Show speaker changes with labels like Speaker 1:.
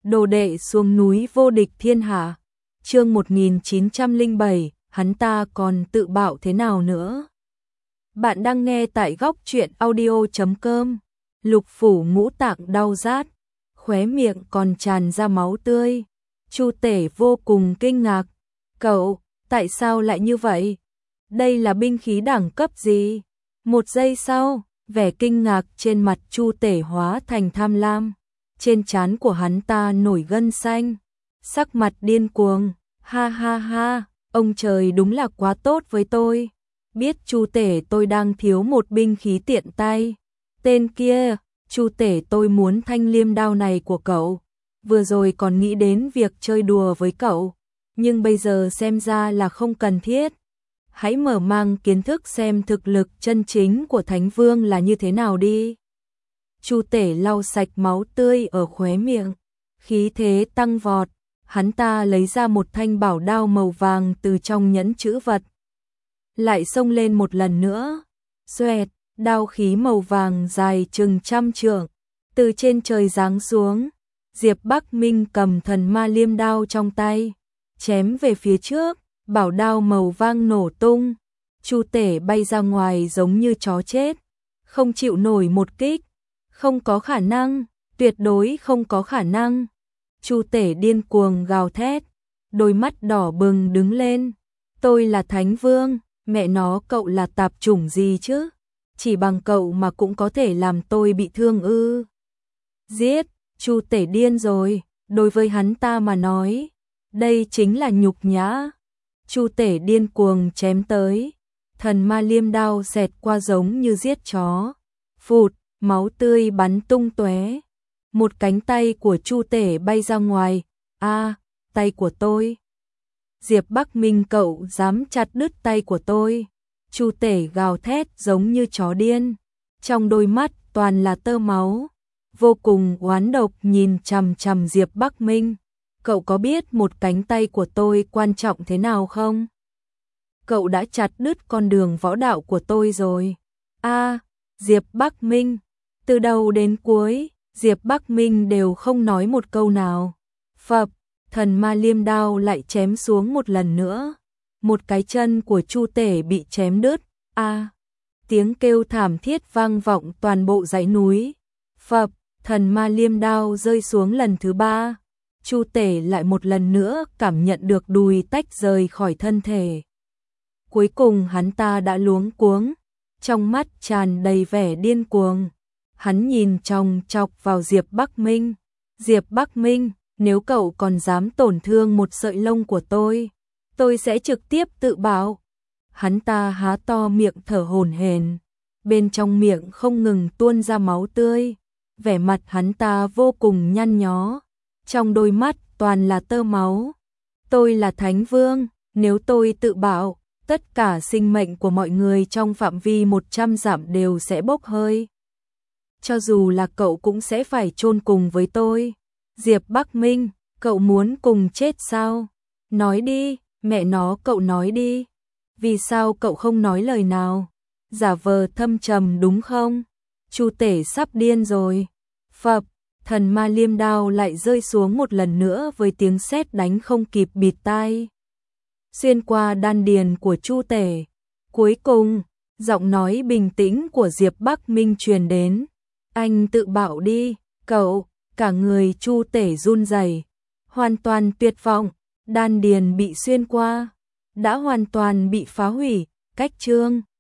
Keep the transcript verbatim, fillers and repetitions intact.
Speaker 1: Đồ đệ xuống núi vô địch thiên hạ. Chương một nghìn chín trăm lẻ bảy, hắn ta còn tự bạo thế nào nữa? Bạn đang nghe tại góc truyện audio chấm com. Lục Phủ ngũ tạng đau rát, khóe miệng còn tràn ra máu tươi. Chu Tể vô cùng kinh ngạc. Cậu, tại sao lại như vậy? Đây là binh khí đẳng cấp gì? Một giây sau, vẻ kinh ngạc trên mặt Chu Tể hóa thành tham lam. Trên trán của hắn ta nổi gân xanh, sắc mặt điên cuồng. Ha ha ha, ông trời đúng là quá tốt với tôi. Biết Chu Tể tôi đang thiếu một binh khí tiện tay. Tên kia, Chu Tể tôi muốn thanh liêm đao này của cậu. Vừa rồi còn nghĩ đến việc chơi đùa với cậu, nhưng bây giờ xem ra là không cần thiết. Hãy mở mang kiến thức xem thực lực chân chính của Thánh Vương là như thế nào đi. Chu Tể lau sạch máu tươi ở khóe miệng, khí thế tăng vọt. Hắn ta lấy ra một thanh bảo đao màu vàng từ trong nhẫn chữ vật, lại xông lên một lần nữa. Xoẹt, đao khí màu vàng dài chừng trăm trượng từ trên trời giáng xuống. Diệp Bắc Minh cầm thần ma liêm đao trong tay, chém về phía trước. Bảo đao màu vàng nổ tung, Chu Tể bay ra ngoài giống như chó chết, không chịu nổi một kích. Không có khả năng, tuyệt đối không có khả năng. Chu Tể điên cuồng gào thét, đôi mắt đỏ bừng đứng lên. Tôi là Thánh Vương, mẹ nó cậu là tạp chủng gì chứ? Chỉ bằng cậu mà cũng có thể làm tôi bị thương ư? Giết, Chu Tể điên rồi, đối với hắn ta mà nói, đây chính là nhục nhã. Chu Tể điên cuồng chém tới, thần ma liêm đao xẹt qua giống như giết chó. Phụt, máu tươi bắn tung tóe. Một cánh tay của Chu Tể bay ra ngoài. A, à, tay của tôi. Diệp Bắc Minh cậu dám chặt đứt tay của tôi? Chu Tể gào thét giống như chó điên, trong đôi mắt toàn là tơ máu, vô cùng oán độc nhìn chằm chằm Diệp Bắc Minh. Cậu có biết một cánh tay của tôi quan trọng thế nào không? Cậu đã chặt đứt con đường võ đạo của tôi rồi. A, à, Diệp Bắc Minh, từ đầu đến cuối, Diệp Bắc Minh đều không nói một câu nào. Phập, thần ma liêm đao lại chém xuống một lần nữa. Một cái chân của Chu Tể bị chém đứt. A, à, tiếng kêu thảm thiết vang vọng toàn bộ dãy núi. Phập, thần ma liêm đao rơi xuống lần thứ ba. Chu Tể lại một lần nữa cảm nhận được đùi tách rời khỏi thân thể. Cuối cùng hắn ta đã luống cuống, trong mắt tràn đầy vẻ điên cuồng. Hắn nhìn chòng chọc vào Diệp Bắc Minh. Diệp Bắc Minh, nếu cậu còn dám tổn thương một sợi lông của tôi, tôi sẽ trực tiếp tự bạo. Hắn ta há to miệng thở hổn hển, bên trong miệng không ngừng tuôn ra máu tươi. Vẻ mặt hắn ta vô cùng nhăn nhó, trong đôi mắt toàn là tơ máu. Tôi là Thánh Vương, nếu tôi tự bạo, tất cả sinh mệnh của mọi người trong phạm vi một trăm dặm đều sẽ bốc hơi. Cho dù là cậu cũng sẽ phải chôn cùng với tôi. Diệp Bắc Minh, cậu muốn cùng chết sao? Nói đi, mẹ nó cậu nói đi. Vì sao cậu không nói lời nào? Giả vờ thâm trầm đúng không? Chu Tể sắp điên rồi. Phập, thần ma liêm đao lại rơi xuống một lần nữa với tiếng sét đánh không kịp bịt tai, xuyên qua đan điền của Chu Tể. Cuối cùng, giọng nói bình tĩnh của Diệp Bắc Minh truyền đến. Anh tự bạo đi, cậu. Cả người Chu Tể run rẩy, hoàn toàn tuyệt vọng, đan điền bị xuyên qua, đã hoàn toàn bị phá hủy. Cách chương